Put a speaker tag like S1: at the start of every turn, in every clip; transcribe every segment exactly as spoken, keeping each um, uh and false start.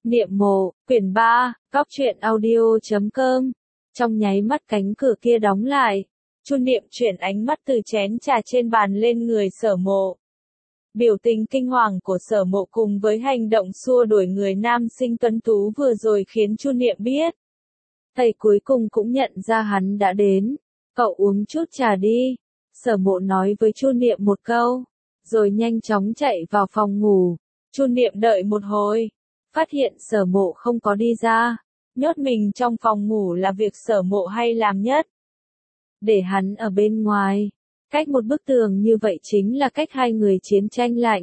S1: Niệm mộ, quyển ba, Cóc truyện audio chấm com. Trong nháy mắt cánh cửa kia đóng lại, Chu Niệm chuyển ánh mắt từ chén trà trên bàn lên người Sở Mộ. Biểu tình kinh hoàng của Sở Mộ cùng với hành động xua đuổi người nam sinh tuấn tú vừa rồi khiến Chu Niệm biết. Thầy cuối cùng cũng nhận ra hắn đã đến. Cậu uống chút trà đi. Sở Mộ nói với Chu Niệm một câu, rồi nhanh chóng chạy vào phòng ngủ. Chu Niệm đợi một hồi, phát hiện Sở Mộ không có đi ra. Nhốt mình trong phòng ngủ là việc Sở Mộ hay làm nhất. Để hắn ở bên ngoài, cách một bức tường như vậy chính là cách hai người chiến tranh lạnh.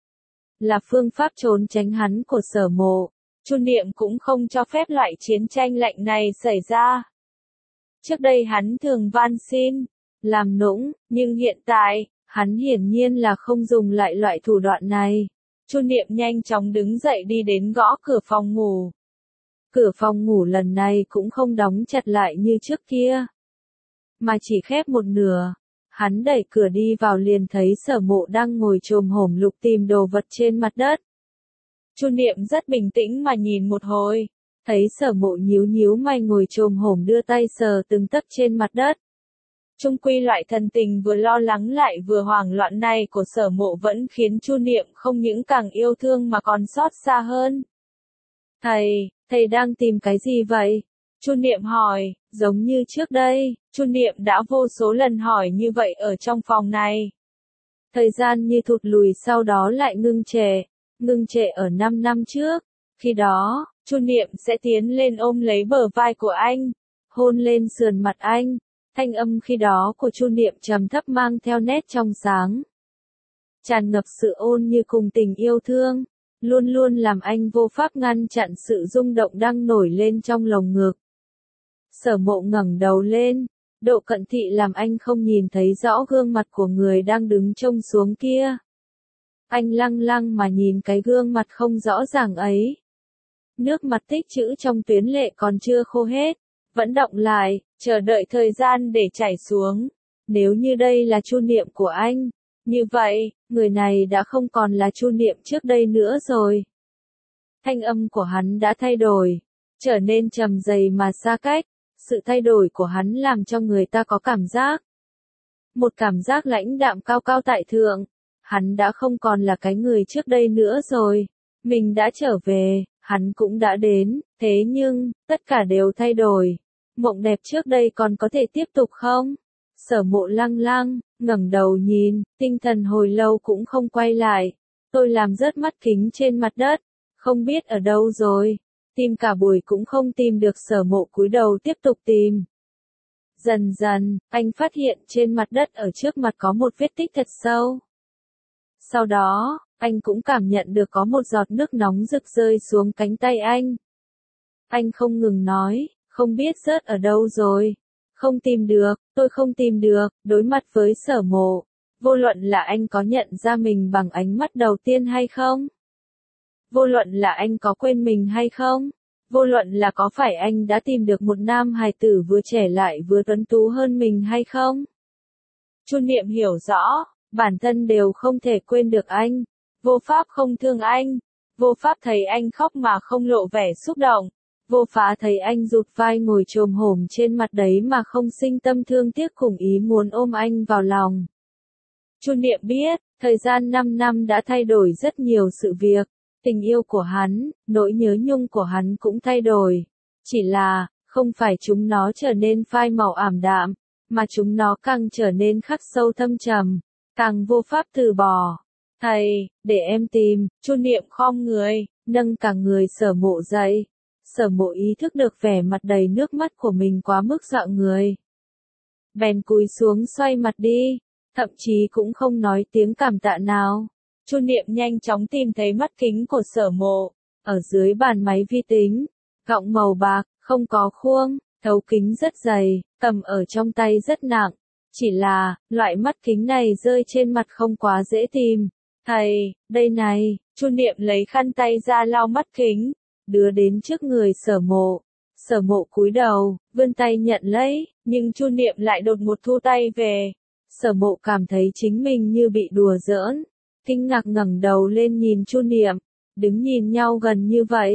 S1: Là phương pháp trốn tránh hắn của Sở Mộ. Chu Niệm cũng không cho phép loại chiến tranh lạnh này xảy ra. Trước đây hắn thường van xin, làm nũng, nhưng hiện tại, hắn hiển nhiên là không dùng lại loại thủ đoạn này. Chu Niệm nhanh chóng đứng dậy đi đến gõ cửa phòng ngủ. Cửa phòng ngủ lần này cũng không đóng chặt lại như trước kia, mà chỉ khép một nửa. Hắn đẩy cửa đi vào liền thấy Sở Mộ đang ngồi chồm hổm lục tìm đồ vật trên mặt đất. Chu Niệm rất bình tĩnh mà nhìn một hồi, thấy Sở Mộ nhíu nhíu mày ngồi chồm hổm đưa tay sờ từng tấc trên mặt đất. Chung quy loại thần tình vừa lo lắng lại vừa hoảng loạn này của Sở Mộ vẫn khiến Chu Niệm không những càng yêu thương mà còn xót xa hơn. Thầy, thầy đang tìm cái gì vậy? Chu Niệm hỏi, giống như trước đây, Chu Niệm đã vô số lần hỏi như vậy ở trong phòng này. Thời gian như thụt lùi sau đó lại ngưng trệ, ngưng trệ ở năm năm trước. Khi đó, Chu Niệm sẽ tiến lên ôm lấy bờ vai của anh, hôn lên sườn mặt anh. Thanh âm khi đó của Chu Niệm trầm thấp mang theo nét trong sáng, tràn ngập sự ôn như cùng tình yêu thương, luôn luôn làm anh vô pháp ngăn chặn sự rung động đang nổi lên trong lồng ngực. Sở Mộ ngẩng đầu lên, độ cận thị làm anh không nhìn thấy rõ gương mặt của người đang đứng trông xuống kia. Anh lăng lăng mà nhìn cái gương mặt không rõ ràng ấy. Nước mặt tích trữ trong tuyến lệ còn chưa khô hết, vẫn động lại, chờ đợi thời gian để chảy xuống. Nếu như đây là Chu Niệm của anh, như vậy, người này đã không còn là Chu Niệm trước đây nữa rồi. Thanh âm của hắn đã thay đổi, trở nên trầm dày mà xa cách. Sự thay đổi của hắn làm cho người ta có cảm giác, một cảm giác lãnh đạm cao cao tại thượng. Hắn đã không còn là cái người trước đây nữa rồi. Mình đã trở về, hắn cũng đã đến, thế nhưng, tất cả đều thay đổi. Mộng đẹp trước đây còn có thể tiếp tục không? Sở Mộ lăng lăng, ngẩng đầu nhìn, tinh thần hồi lâu cũng không quay lại. Tôi làm rớt mắt kính trên mặt đất, không biết ở đâu rồi. Tìm cả buổi cũng không tìm được. Sở Mộ cúi đầu tiếp tục tìm. Dần dần, anh phát hiện trên mặt đất ở trước mặt có một vết tích thật sâu. Sau đó, anh cũng cảm nhận được có một giọt nước nóng rực rơi xuống cánh tay anh. Anh không ngừng nói, không biết rớt ở đâu rồi. Không tìm được, tôi không tìm được. Đối mặt với Sở Mộ, vô luận là anh có nhận ra mình bằng ánh mắt đầu tiên hay không, vô luận là anh có quên mình hay không, vô luận là có phải anh đã tìm được một nam hài tử vừa trẻ lại vừa tuấn tú hơn mình hay không. Chu Niệm hiểu rõ, bản thân đều không thể quên được anh, vô pháp không thương anh, vô pháp thấy anh khóc mà không lộ vẻ xúc động, vô pháp thấy anh rụt vai ngồi chồm hổm trên mặt đấy mà không sinh tâm thương tiếc cùng ý muốn ôm anh vào lòng. Chu Niệm biết, thời gian năm năm đã thay đổi rất nhiều sự việc. Tình yêu của hắn, nỗi nhớ nhung của hắn cũng thay đổi. Chỉ là, không phải chúng nó trở nên phai màu ảm đạm, mà chúng nó càng trở nên khắc sâu thâm trầm, càng vô pháp từ bỏ. Thầy, để em tìm. Chu Niệm khom người, nâng cả người Sở Mộ dậy. Sở Mộ ý thức được vẻ mặt đầy nước mắt của mình quá mức dọa người. Bèn cúi xuống xoay mặt đi, thậm chí cũng không nói tiếng cảm tạ nào. Chu Niệm nhanh chóng tìm thấy mắt kính của Sở Mộ, ở dưới bàn máy vi tính, gọng màu bạc, không có khuôn, thấu kính rất dày, cầm ở trong tay rất nặng. Chỉ là, loại mắt kính này rơi trên mặt không quá dễ tìm. Thầy, đây này. Chu Niệm lấy khăn tay ra lau mắt kính, đưa đến trước người Sở Mộ. Sở Mộ cúi đầu, vươn tay nhận lấy, nhưng Chu Niệm lại đột ngột thu tay về. Sở Mộ cảm thấy chính mình như bị đùa giỡn. Kinh ngạc ngẩng đầu lên nhìn Chu Niệm, đứng nhìn nhau gần như vậy.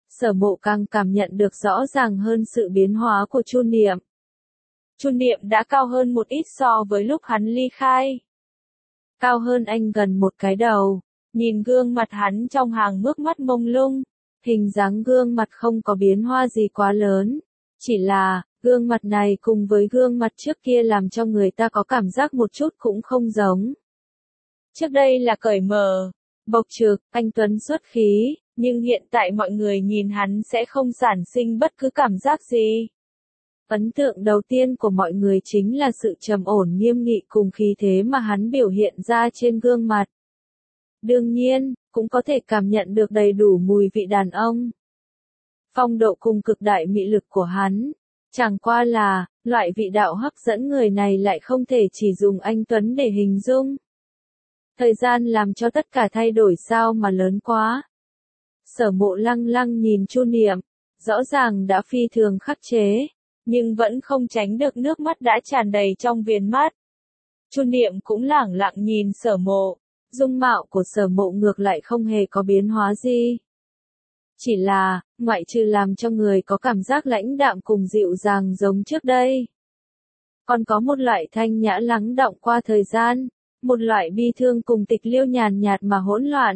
S1: Sở Mộ càng cảm nhận được rõ ràng hơn sự biến hóa của Chu Niệm. Chu Niệm đã cao hơn một ít so với lúc hắn ly khai. Cao hơn anh gần một cái đầu, nhìn gương mặt hắn trong hàng nước mắt mông lung, hình dáng gương mặt không có biến hóa gì quá lớn, chỉ là, gương mặt này cùng với gương mặt trước kia làm cho người ta có cảm giác một chút cũng không giống. Trước đây là cởi mở, bộc trực, anh tuấn xuất khí, nhưng hiện tại mọi người nhìn hắn sẽ không sản sinh bất cứ cảm giác gì. Ấn tượng đầu tiên của mọi người chính là sự trầm ổn nghiêm nghị cùng khí thế mà hắn biểu hiện ra trên gương mặt. Đương nhiên, cũng có thể cảm nhận được đầy đủ mùi vị đàn ông. Phong độ cùng cực đại mị lực của hắn, chẳng qua là, loại vị đạo hấp dẫn người này lại không thể chỉ dùng anh tuấn để hình dung. Thời gian làm cho tất cả thay đổi sao mà lớn quá. Sở Mộ lăng lăng nhìn Chu Niệm, rõ ràng đã phi thường khắc chế, nhưng vẫn không tránh được nước mắt đã tràn đầy trong viền mắt. Chu Niệm cũng lẳng lặng nhìn Sở Mộ, dung mạo của Sở Mộ ngược lại không hề có biến hóa gì. Chỉ là, ngoại trừ làm cho người có cảm giác lãnh đạm cùng dịu dàng giống trước đây. Còn có một loại thanh nhã lắng đọng qua thời gian, một loại bi thương cùng tịch liêu nhàn nhạt mà hỗn loạn.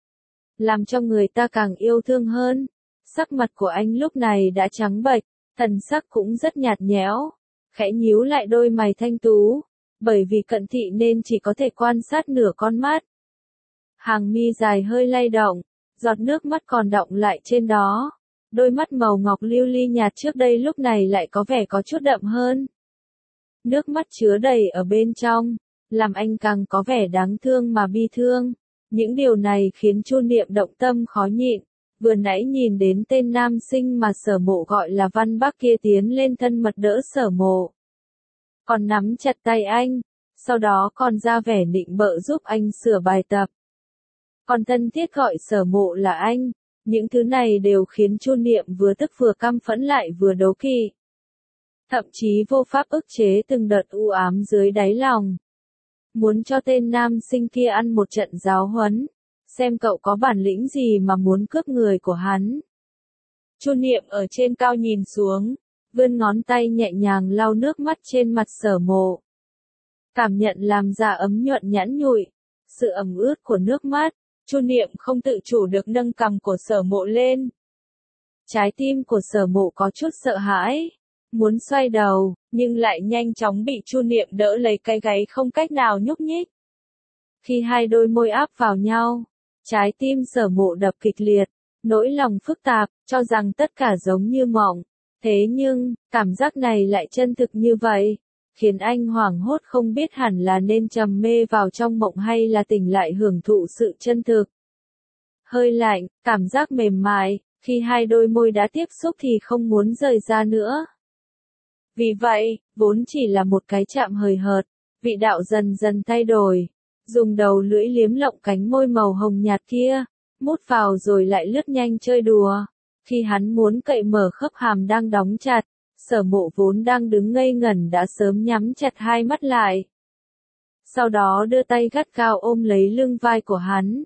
S1: Làm cho người ta càng yêu thương hơn, sắc mặt của anh lúc này đã trắng bệch, thần sắc cũng rất nhạt nhẽo, khẽ nhíu lại đôi mày thanh tú, bởi vì cận thị nên chỉ có thể quan sát nửa con mắt. Hàng mi dài hơi lay động, giọt nước mắt còn đọng lại trên đó, đôi mắt màu ngọc lưu ly nhạt trước đây lúc này lại có vẻ có chút đậm hơn. Nước mắt chứa đầy ở bên trong, làm anh càng có vẻ đáng thương mà bi thương. Những điều này khiến Chu Niệm động tâm khó nhịn, vừa nãy nhìn đến tên nam sinh mà Sở Mộ gọi là Văn Bắc kia tiến lên thân mật đỡ Sở Mộ. Còn nắm chặt tay anh, sau đó còn ra vẻ nịnh bợ giúp anh sửa bài tập. Còn thân thiết gọi Sở Mộ là anh, những thứ này đều khiến Chu Niệm vừa tức vừa căm phẫn lại vừa đố kỵ. Thậm chí vô pháp ức chế từng đợt u ám dưới đáy lòng. Muốn cho tên nam sinh kia ăn một trận giáo huấn, xem cậu có bản lĩnh gì mà muốn cướp người của hắn. Chu Niệm ở trên cao nhìn xuống, vươn ngón tay nhẹ nhàng lau nước mắt trên mặt Sở Mộ. Cảm nhận làm da ấm nhuận nhẵn nhụi, sự ẩm ướt của nước mắt, Chu Niệm không tự chủ được nâng cằm của Sở Mộ lên. Trái tim của Sở Mộ có chút sợ hãi, muốn xoay đầu, nhưng lại nhanh chóng bị Chu Niệm đỡ lấy cái gáy không cách nào nhúc nhích. Khi hai đôi môi áp vào nhau, trái tim Sở Mộ đập kịch liệt, nỗi lòng phức tạp, cho rằng tất cả giống như mộng. Thế nhưng, cảm giác này lại chân thực như vậy, khiến anh hoảng hốt không biết hẳn là nên trầm mê vào trong mộng hay là tỉnh lại hưởng thụ sự chân thực. Hơi lạnh, cảm giác mềm mại, khi hai đôi môi đã tiếp xúc thì không muốn rời ra nữa. Vì vậy, vốn chỉ là một cái chạm hời hợt, vị đạo dần dần thay đổi, dùng đầu lưỡi liếm lộng cánh môi màu hồng nhạt kia, mút vào rồi lại lướt nhanh chơi đùa. Khi hắn muốn cậy mở khớp hàm đang đóng chặt, Sở Mộ vốn đang đứng ngây ngẩn đã sớm nhắm chặt hai mắt lại. Sau đó đưa tay gắt gao ôm lấy lưng vai của hắn.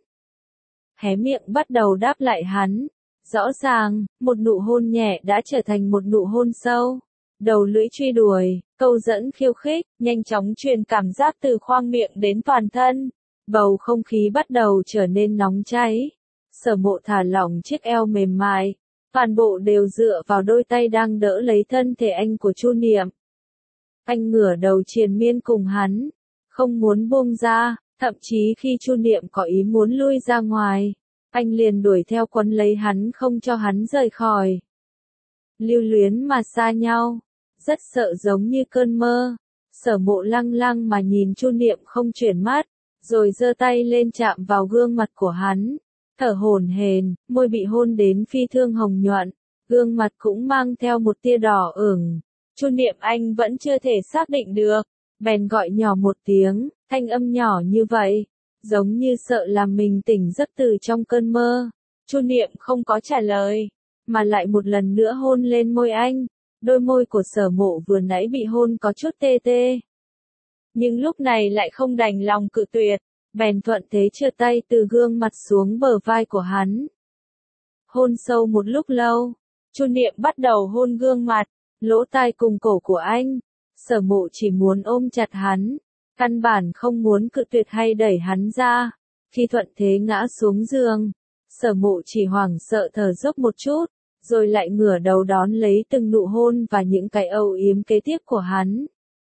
S1: Hé miệng bắt đầu đáp lại hắn. Rõ ràng, một nụ hôn nhẹ đã trở thành một nụ hôn sâu. Đầu lưỡi truy đuổi, câu dẫn khiêu khích, nhanh chóng truyền cảm giác từ khoang miệng đến toàn thân. Bầu không khí bắt đầu trở nên nóng cháy. Sở Mộ thả lỏng chiếc eo mềm mại, toàn bộ đều dựa vào đôi tay đang đỡ lấy thân thể anh của Chu Niệm. Anh ngửa đầu triền miên cùng hắn, không muốn buông ra, thậm chí khi Chu Niệm có ý muốn lui ra ngoài, anh liền đuổi theo quấn lấy hắn không cho hắn rời khỏi. Lưu luyến mà xa nhau, rất sợ giống như cơn mơ. Sở Mộ lăng lăng mà nhìn Chu Niệm không chuyển mắt, rồi giơ tay lên chạm vào gương mặt của hắn. Thở hổn hển, môi bị hôn đến phi thương hồng nhuận, gương mặt cũng mang theo một tia đỏ ửng. Chu Niệm anh vẫn chưa thể xác định được, bèn gọi nhỏ một tiếng, thanh âm nhỏ như vậy, giống như sợ làm mình tỉnh giấc từ trong cơn mơ. Chu Niệm không có trả lời, mà lại một lần nữa hôn lên môi anh. Đôi môi của Sở Mộ vừa nãy bị hôn có chút tê tê, nhưng lúc này lại không đành lòng cự tuyệt, bèn thuận thế trượt tay từ gương mặt xuống bờ vai của hắn. Hôn sâu một lúc lâu, Chu Niệm bắt đầu hôn gương mặt, lỗ tai cùng cổ của anh. Sở Mộ chỉ muốn ôm chặt hắn, căn bản không muốn cự tuyệt hay đẩy hắn ra. Khi thuận thế ngã xuống giường, Sở Mộ chỉ hoảng sợ thở dốc một chút, rồi lại ngửa đầu đón lấy từng nụ hôn và những cái âu yếm kế tiếp của hắn.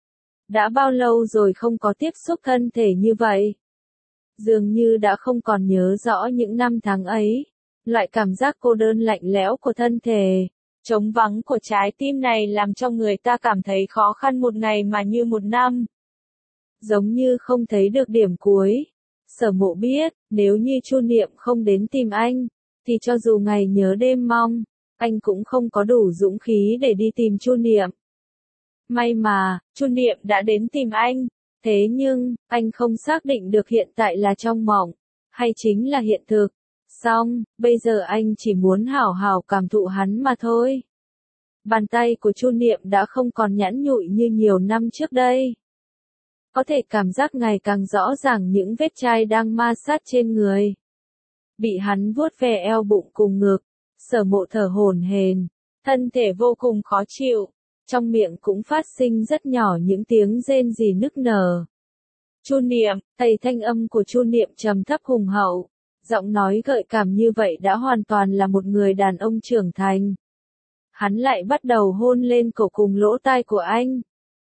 S1: Đã bao lâu rồi không có tiếp xúc thân thể như vậy? Dường như đã không còn nhớ rõ những năm tháng ấy. Loại cảm giác cô đơn lạnh lẽo của thân thể, trống vắng của trái tim này làm cho người ta cảm thấy khó khăn một ngày mà như một năm. Giống như không thấy được điểm cuối. Sở Mộ biết, nếu như Chu Niệm không đến tìm anh, thì cho dù ngày nhớ đêm mong, anh cũng không có đủ dũng khí để đi tìm Chu Niệm. May mà, Chu Niệm đã đến tìm anh, thế nhưng, anh không xác định được hiện tại là trong mộng, hay chính là hiện thực. Xong, bây giờ anh chỉ muốn hảo hảo cảm thụ hắn mà thôi. Bàn tay của Chu Niệm đã không còn nhẵn nhụi như nhiều năm trước đây. Có thể cảm giác ngày càng rõ ràng những vết chai đang ma sát trên người. Bị hắn vuốt ve eo bụng cùng ngực, Sở Mộ thở hổn hển, thân thể vô cùng khó chịu, trong miệng cũng phát sinh rất nhỏ những tiếng rên rỉ nức nở. Chu Niệm, thầy thanh âm của Chu Niệm trầm thấp hùng hậu, giọng nói gợi cảm như vậy đã hoàn toàn là một người đàn ông trưởng thành. Hắn lại bắt đầu hôn lên cổ cùng lỗ tai của anh.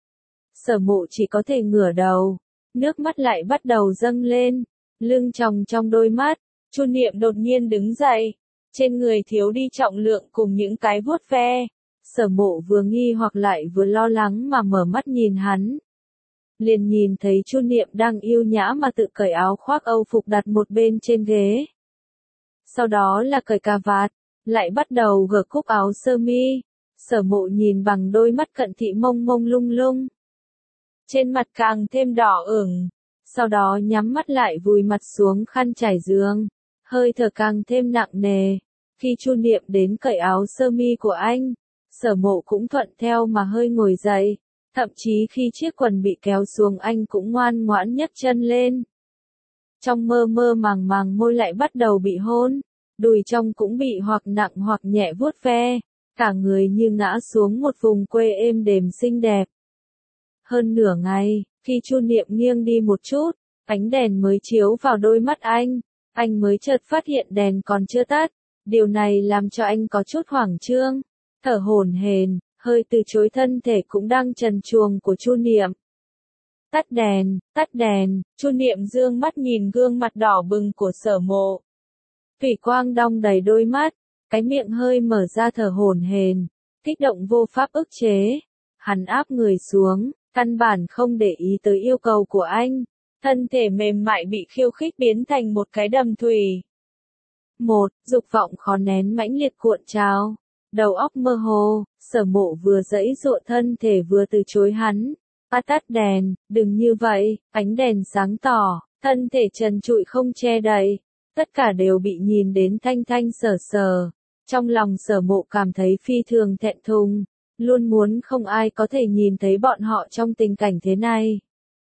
S1: Sở Mộ chỉ có thể ngửa đầu, nước mắt lại bắt đầu dâng lên, lưng tròng trong đôi mắt. Chu Niệm đột nhiên đứng dậy, trên người thiếu đi trọng lượng cùng những cái vuốt ve. Sở Mộ vừa nghi hoặc lại vừa lo lắng mà mở mắt nhìn hắn. Liền nhìn thấy Chu Niệm đang yêu nhã mà tự cởi áo khoác âu phục đặt một bên trên ghế. Sau đó là cởi cà vạt, lại bắt đầu gỡ cúc áo sơ mi. Sở Mộ nhìn bằng đôi mắt cận thị mông mông lung lung. Trên mặt càng thêm đỏ ửng, sau đó nhắm mắt lại vùi mặt xuống khăn trải giường, hơi thở càng thêm nặng nề. Khi Chu Niệm đến cởi áo sơ mi của anh, Sở Mộ cũng thuận theo mà hơi ngồi dậy, thậm chí khi chiếc quần bị kéo xuống anh cũng ngoan ngoãn nhấc chân lên. Trong mơ mơ màng màng môi lại bắt đầu bị hôn, đùi trong cũng bị hoặc nặng hoặc nhẹ vuốt ve, cả người như ngã xuống một vùng quê êm đềm xinh đẹp. Hơn nửa ngày, khi Chu Niệm nghiêng đi một chút, ánh đèn mới chiếu vào đôi mắt anh, anh mới chợt phát hiện đèn còn chưa tắt, điều này làm cho anh có chút hoảng trương, thở hổn hển, hơi từ chối thân thể cũng đang trần truồng của Chu Niệm. Tắt đèn, tắt đèn, Chu Niệm dương mắt nhìn gương mặt đỏ bừng của Sở Mộ. Thủy quang đong đầy đôi mắt, cái miệng hơi mở ra thở hổn hển, kích động vô pháp ức chế. Hắn áp người xuống, căn bản không để ý tới yêu cầu của anh, thân thể mềm mại bị khiêu khích biến thành một cái đầm thủy. Một, dục vọng khó nén mãnh liệt cuộn trào, đầu óc mơ hồ, Sở Mộ vừa giãy giụa thân thể vừa từ chối hắn. "A tắt đèn, đừng như vậy." Ánh đèn sáng tỏ, thân thể trần trụi không che đậy, tất cả đều bị nhìn đến thanh thanh sở sở. Trong lòng Sở Mộ cảm thấy phi thường thẹn thùng, luôn muốn không ai có thể nhìn thấy bọn họ trong tình cảnh thế này.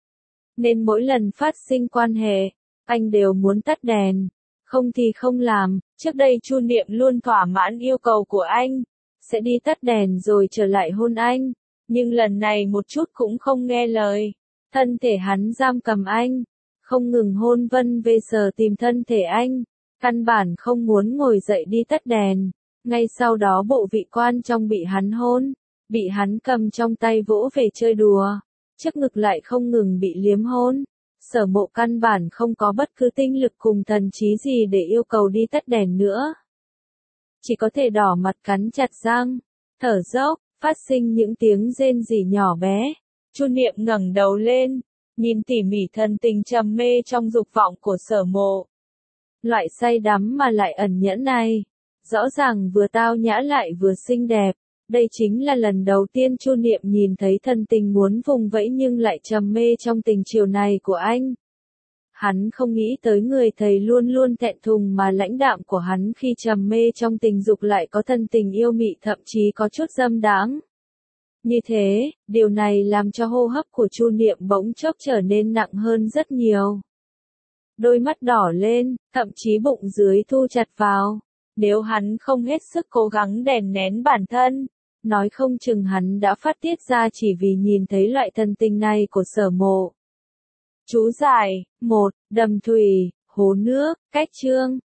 S1: Nên mỗi lần phát sinh quan hệ, anh đều muốn tắt đèn, không thì không làm. Trước đây Chu Niệm luôn thỏa mãn yêu cầu của anh, sẽ đi tắt đèn rồi trở lại hôn anh, nhưng lần này một chút cũng không nghe lời. Thân thể hắn giam cầm anh, không ngừng hôn vân về sờ tìm thân thể anh, căn bản không muốn ngồi dậy đi tắt đèn. Ngay sau đó bộ vị quan trong bị hắn hôn, bị hắn cầm trong tay vỗ về chơi đùa, trước ngực lại không ngừng bị liếm hôn. Sở Mộ căn bản không có bất cứ tinh lực cùng thần trí gì để yêu cầu đi tắt đèn nữa. Chỉ có thể đỏ mặt cắn chặt răng, thở dốc, phát sinh những tiếng rên rỉ nhỏ bé. Chu Niệm ngẩng đầu lên, nhìn tỉ mỉ thần tình trầm mê trong dục vọng của Sở Mộ. Loại say đắm mà lại ẩn nhẫn này, rõ ràng vừa tao nhã lại vừa xinh đẹp. Đây chính là lần đầu tiên Chu Niệm nhìn thấy thần tình muốn vùng vẫy nhưng lại trầm mê trong tình chiều này của anh. Hắn không nghĩ tới người thầy luôn luôn thẹn thùng mà lãnh đạm của hắn khi trầm mê trong tình dục lại có thân tình yêu mị, thậm chí có chút dâm đãng. Như thế, điều này làm cho hô hấp của Chu Niệm bỗng chốc trở nên nặng hơn rất nhiều. Đôi mắt đỏ lên, thậm chí bụng dưới thu chặt vào. Nếu hắn không hết sức cố gắng đè nén bản thân, nói không chừng hắn đã phát tiết ra chỉ vì nhìn thấy loại thân tình này của Sở Mộ. Chú giải, một, đầm thủy, hố nước, cách chương.